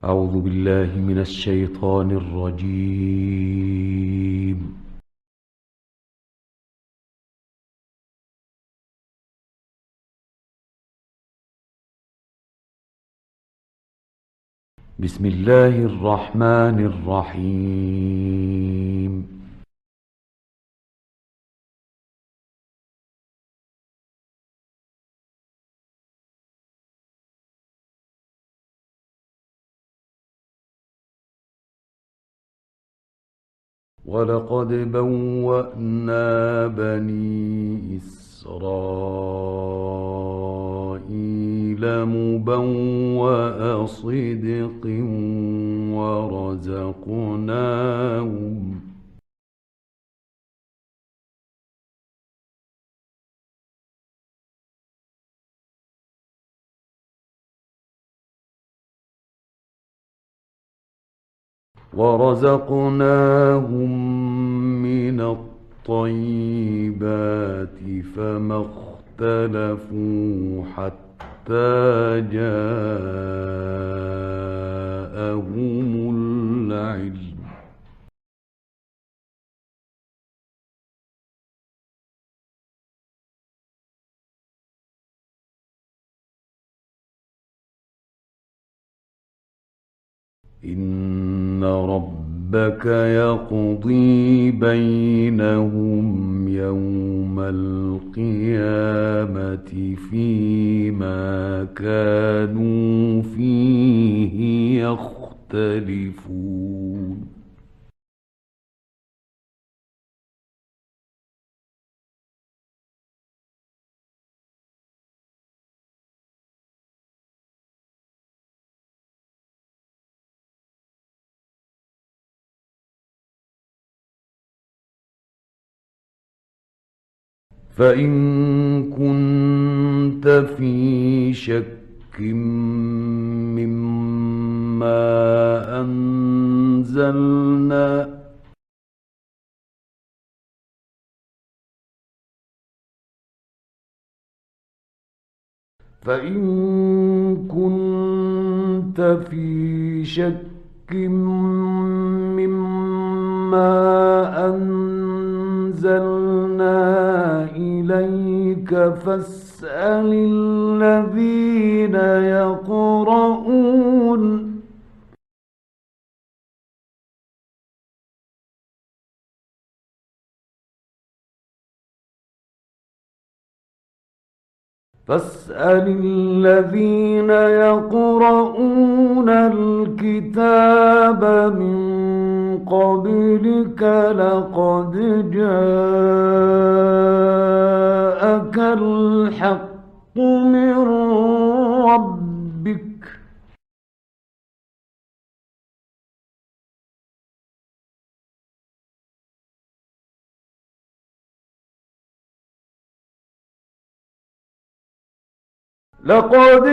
أعوذ بالله من الشيطان الرجيم. بسم الله الرحمن الرحيم. ولقد بوأنا بني إسرائيل مبوأ صدق ورزقناهم ورزقناهم من الطيبات فما اختلفوا حتى جاءهم العلم. إن ربك يقضي بينهم يوم القيامة فيما كانوا فيه يختلفون. فإن كنت في شك مما أنزلنا فإن كنت في شك مما أنزلنا إليك فاسأل الذين يقرؤون الكتاب من قبلك لقد جاءك الحق من ربك لقد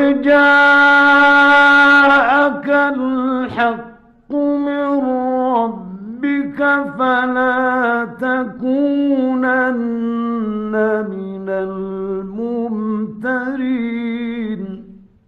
جاءك الحق من ربك فلا تكونن من الممترين.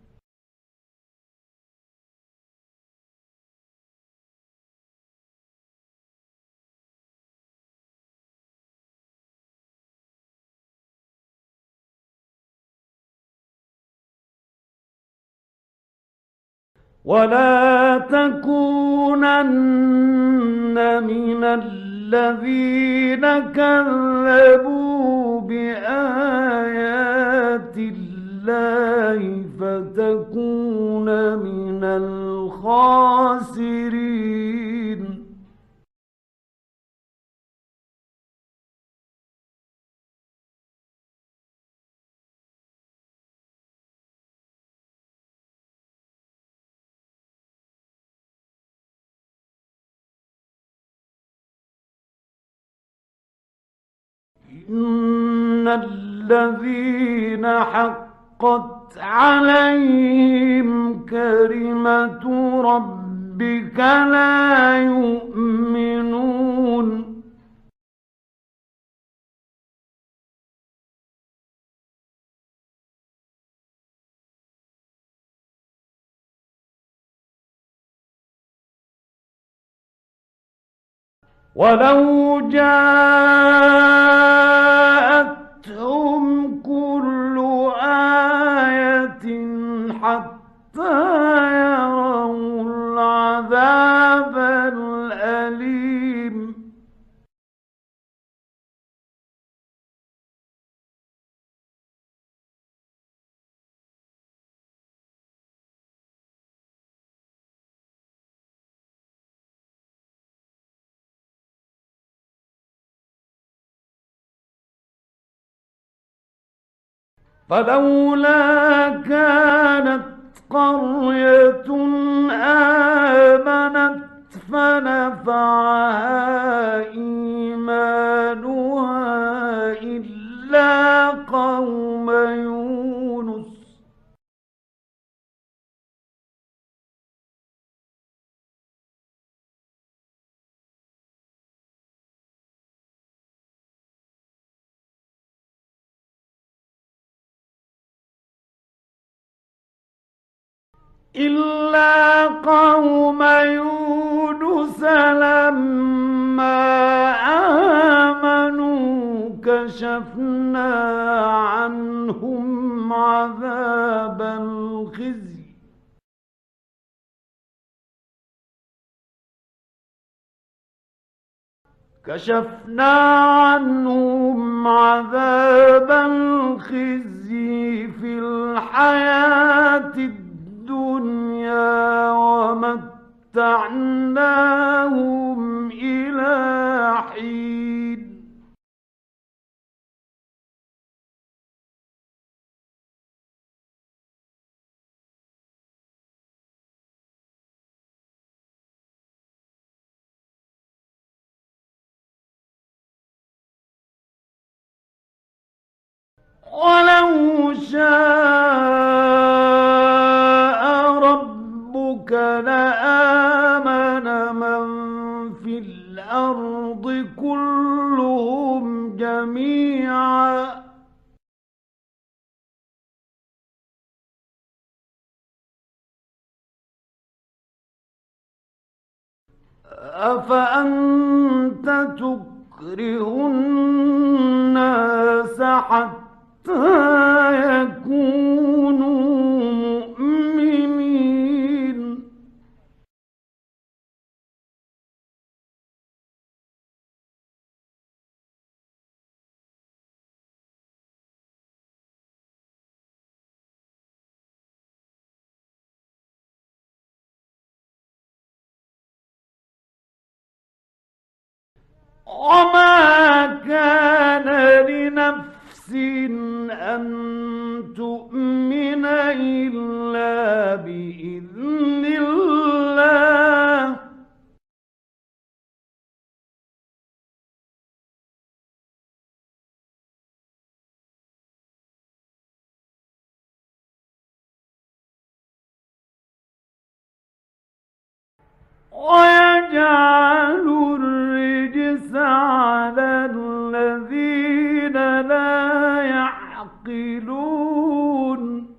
ولا تكونن من الذين كذبوا بآيات الله فتكون من الخاسرين. إن الذين حقت عليهم كلمة ربك لا يؤمنون. ولو جاءتهم كل آية حتى يروا العذاب الأليم. فلولا كانت قرية آمنت فنفعها إيمانها إلا قوم يونس. إلا قوم يونس لما آمنوا كشفنا عنهم عذاب الخزي كشفنا عنهم عذاب الخزي في الحياة الدنيا ومتعناهم إلى حين. ولو شاء ربك لآمن من في الأرض كلهم جميعا أفأنت تكره الناس حتى يكونوا مؤمنين. وما كان لنفس أن تؤمن إلا بإذن الله. ويجعل الرجس على الذين لا يعقلون.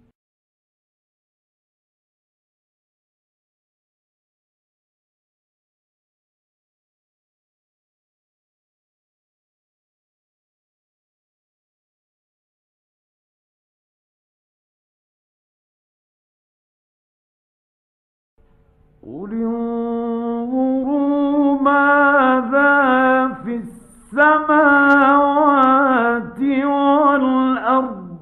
قل انظروا ماذا في السماوات والأرض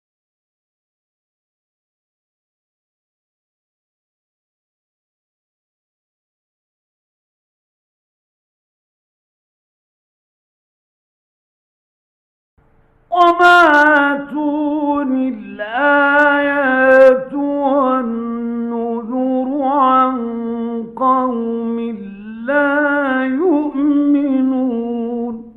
وما تغني الآيات والنذر عن قوم لا يؤمنون.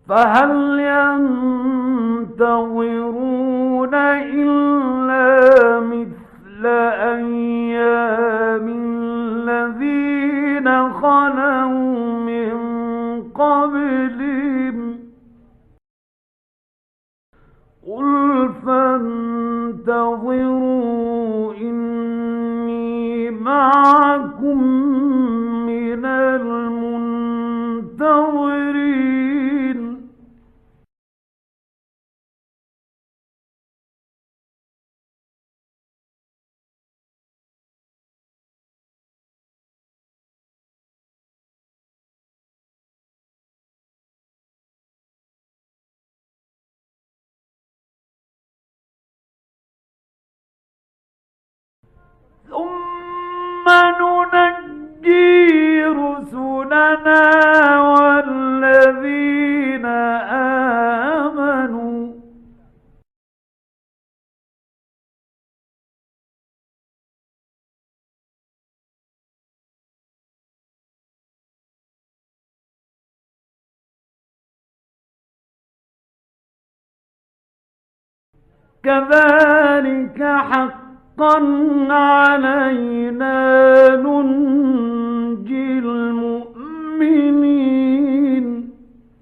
فهل ينتظرون إلا مثل أيام الذين خلوا من قبلهم قل فانتظروا إني معكم من المنتظرين ثم ننجي رسلنا والذين آمنوا كذلك حقا علينا ننجي المؤمنين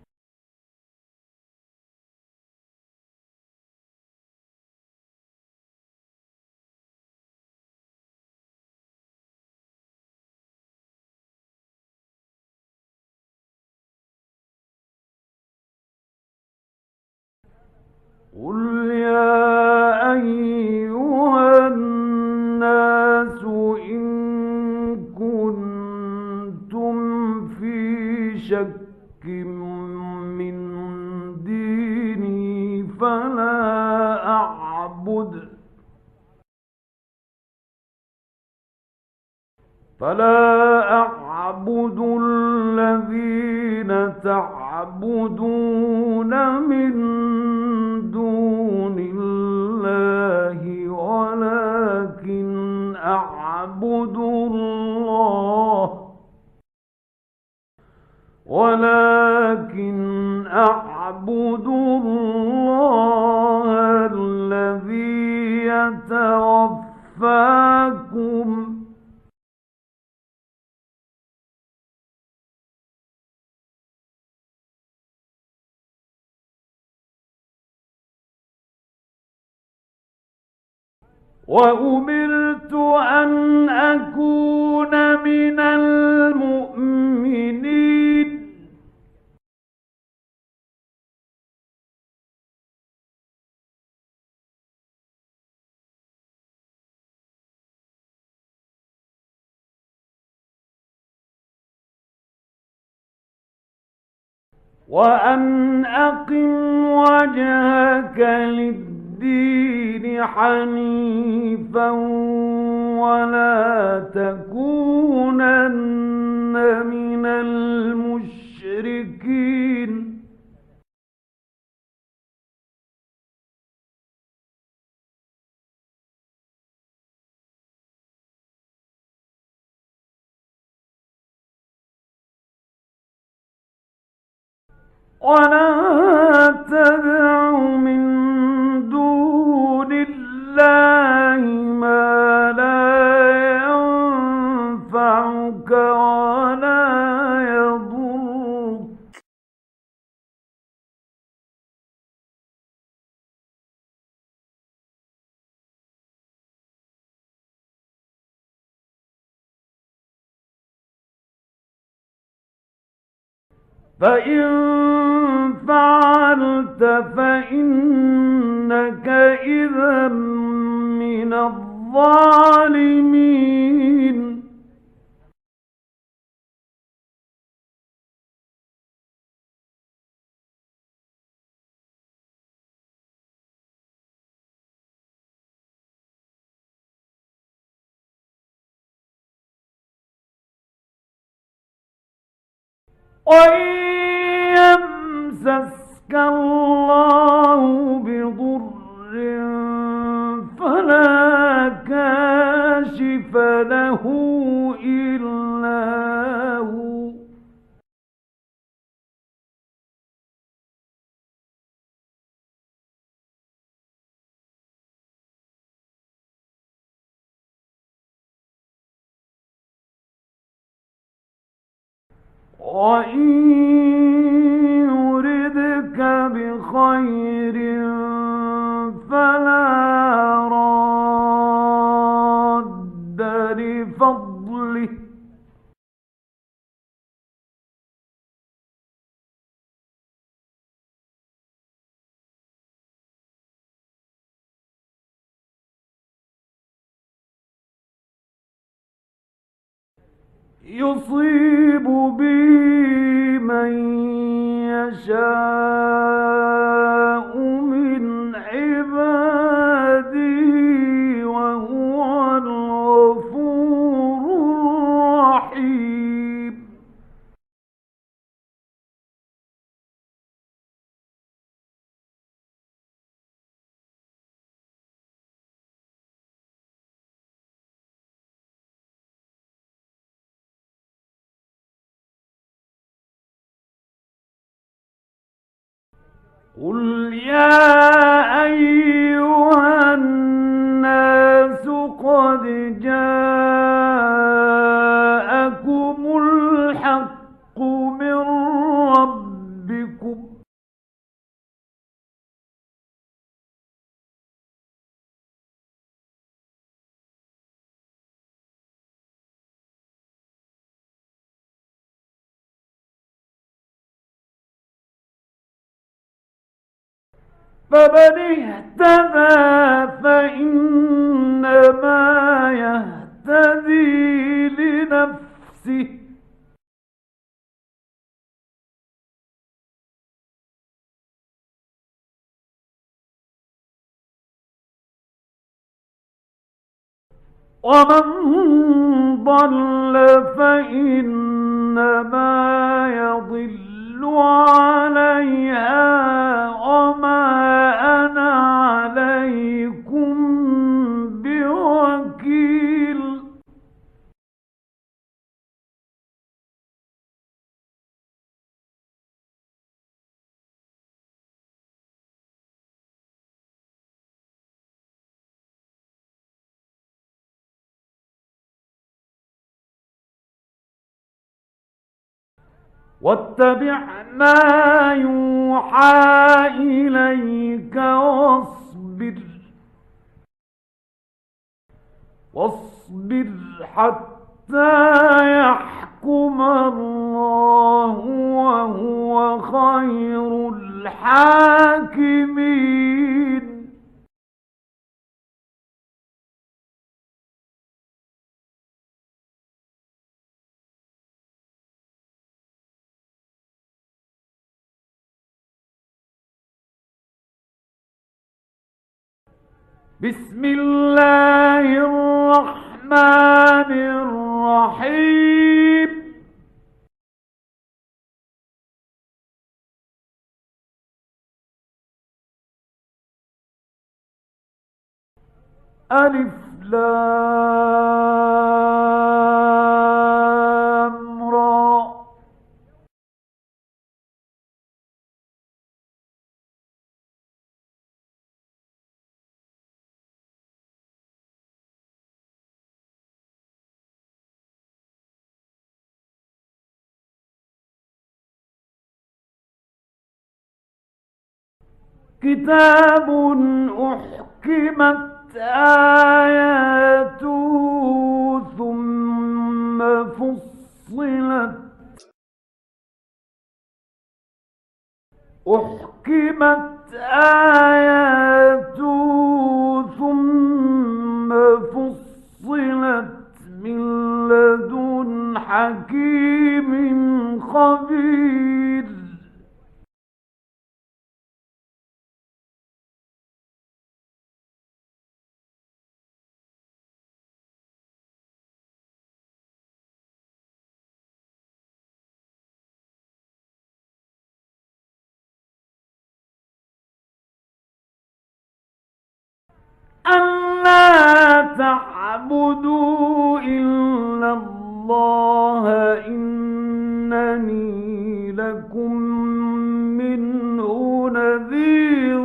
قل يا أيها الناس إن كنتم في شك من ديني فلا أعبد الذين تعبدون من دون الله ولكن أعبد الله الذي يتوفاكم وأمرت أن أكون من المؤمنين وأن أقم وجهك للدين حنيفا ولا تكونن من المشركين ولا تدع من دون الله ما لا ينفعك ولا يضرك فإن فعلت فإنك إذا من الظالمين وإن يمسسك الله بضر فلا كاشف له إلا هو وإن يردك بخير فلا راد لفضله يصيب به من يشاء من عباده وهو الغفور الرحيم قل يا أيها الناس قد جاءكم الحق من ربكم فمن اهتدى فإنما يهتدي لنفسه ومن ضل فإنما يضل عليها وما أنا عليكم بوكيل واتبع ما يوحى إليك واصبر حتى يحكم الله وهو خير الحاكمين بسم الله الرحمن الرحيم ألف لام را كتاب أحكمت آياته ثم فصلت من لدن حكيم خبير ألا تعبدوا إلا الله إنني لكم منه نذير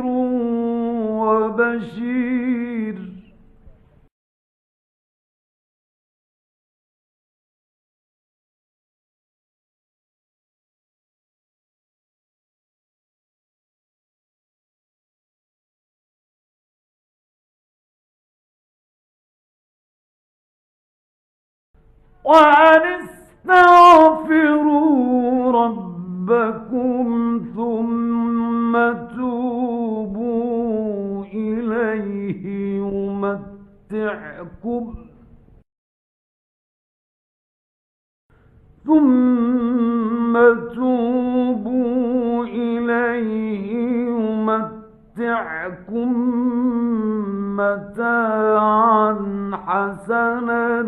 وبشير وأن استغفروا ربكم ثم توبوا إليه يمتعكم متاعا حسنا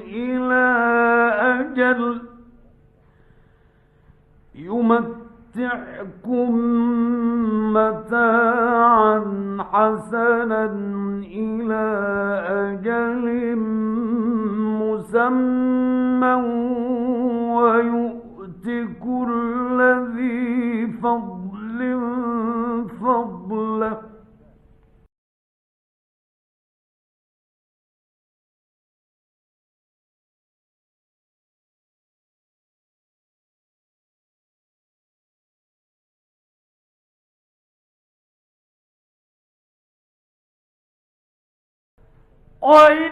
إلى أجل مسمى ويؤت كل ذي فضل فضله. وإن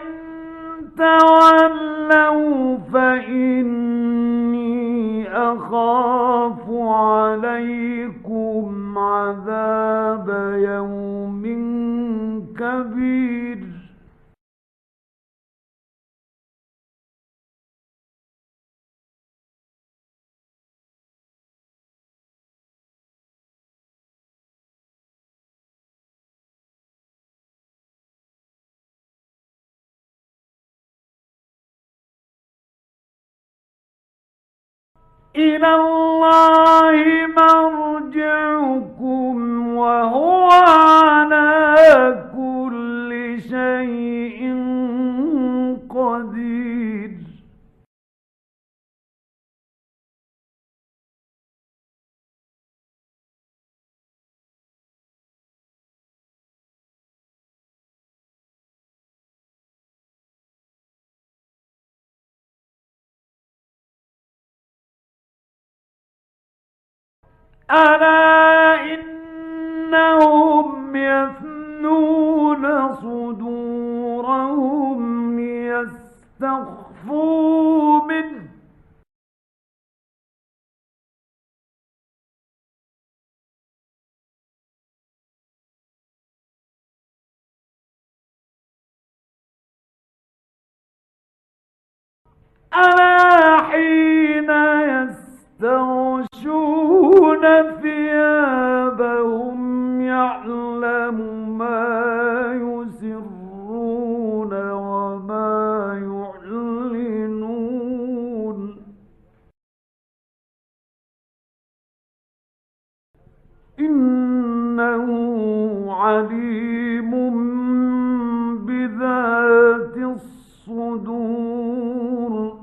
تولوا فإني أخاف عليكم عذاب يوم كبير. إلى الله مرجعكم وهو على كل شيء قدير. ألا إنهم يثنون صدورهم ليستخفوا منه ألا حين يستغشون ثيابهم يعلم ما يسرون وما يعلنون إنه عليم بذات الصدور.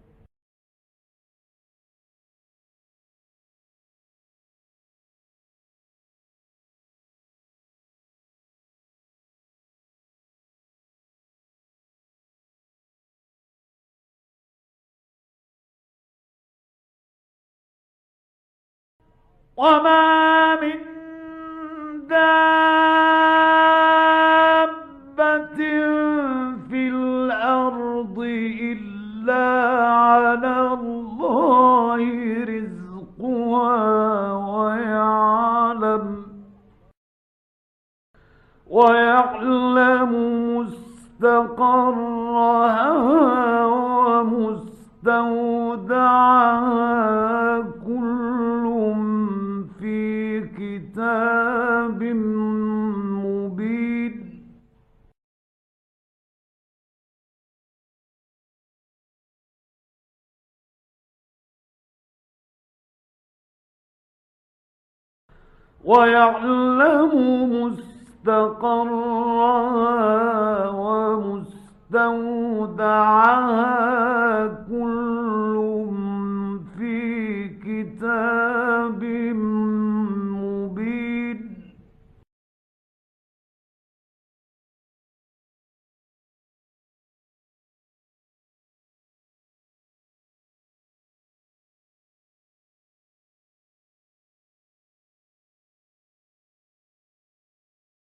وما من دابة في الأرض إلا على الله رزقها ويعلم مستقرها ومستودعها كل في كتاب مبين. ويعلم مستقرها ومستودعها كل في كتاب مبين.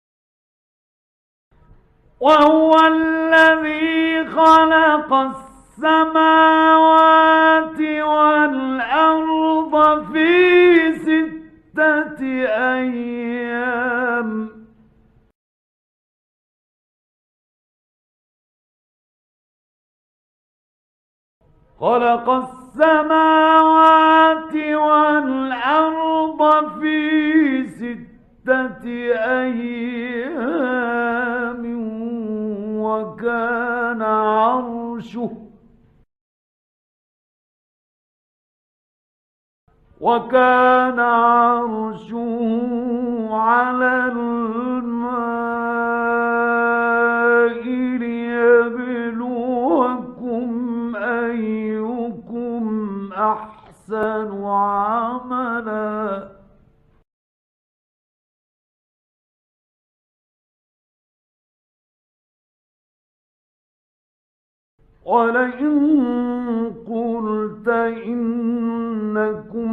وهو الذي خلق السماوات والأرض في 6 أيام خلق السماوات والأرض في 6 أيام وكان عرشه على الماء ليبلوكم أيكم أحسن عملا ولئن قلت إنكم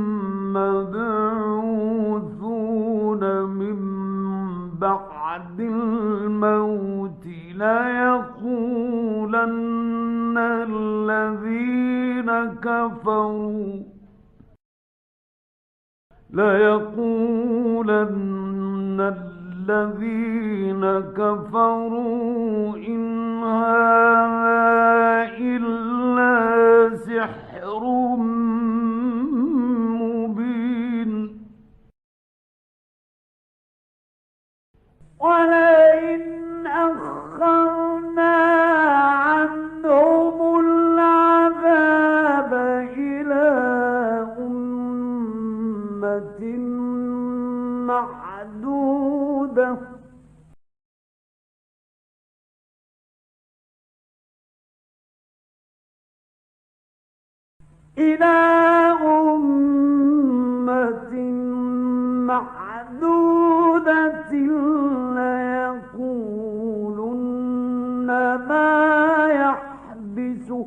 مبعوثون من بعد الموت ليقولن الذين كفروا إن هذا إلا سحر مبين ولئن أخرنا عنهم العذاب إلى أمة معدودة ليقولن ما يحبسه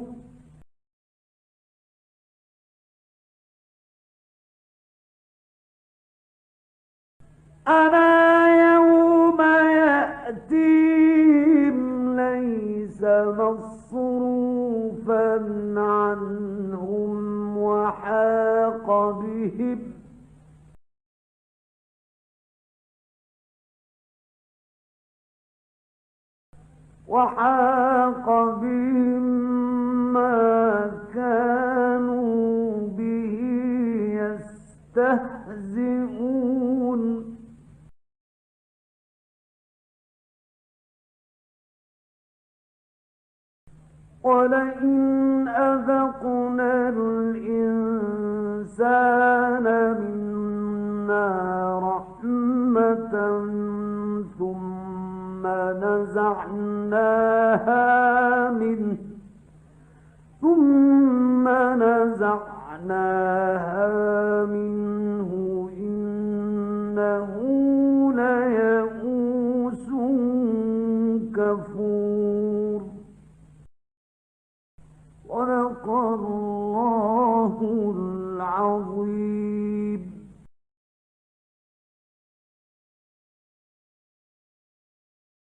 ألا يوم يأتيهم ليس مصروفا عنهم وحاق بهم ما كانوا به يستهزئون ولئن أذقنا الإنسان منا رحمة ثم نزعناها منه إنه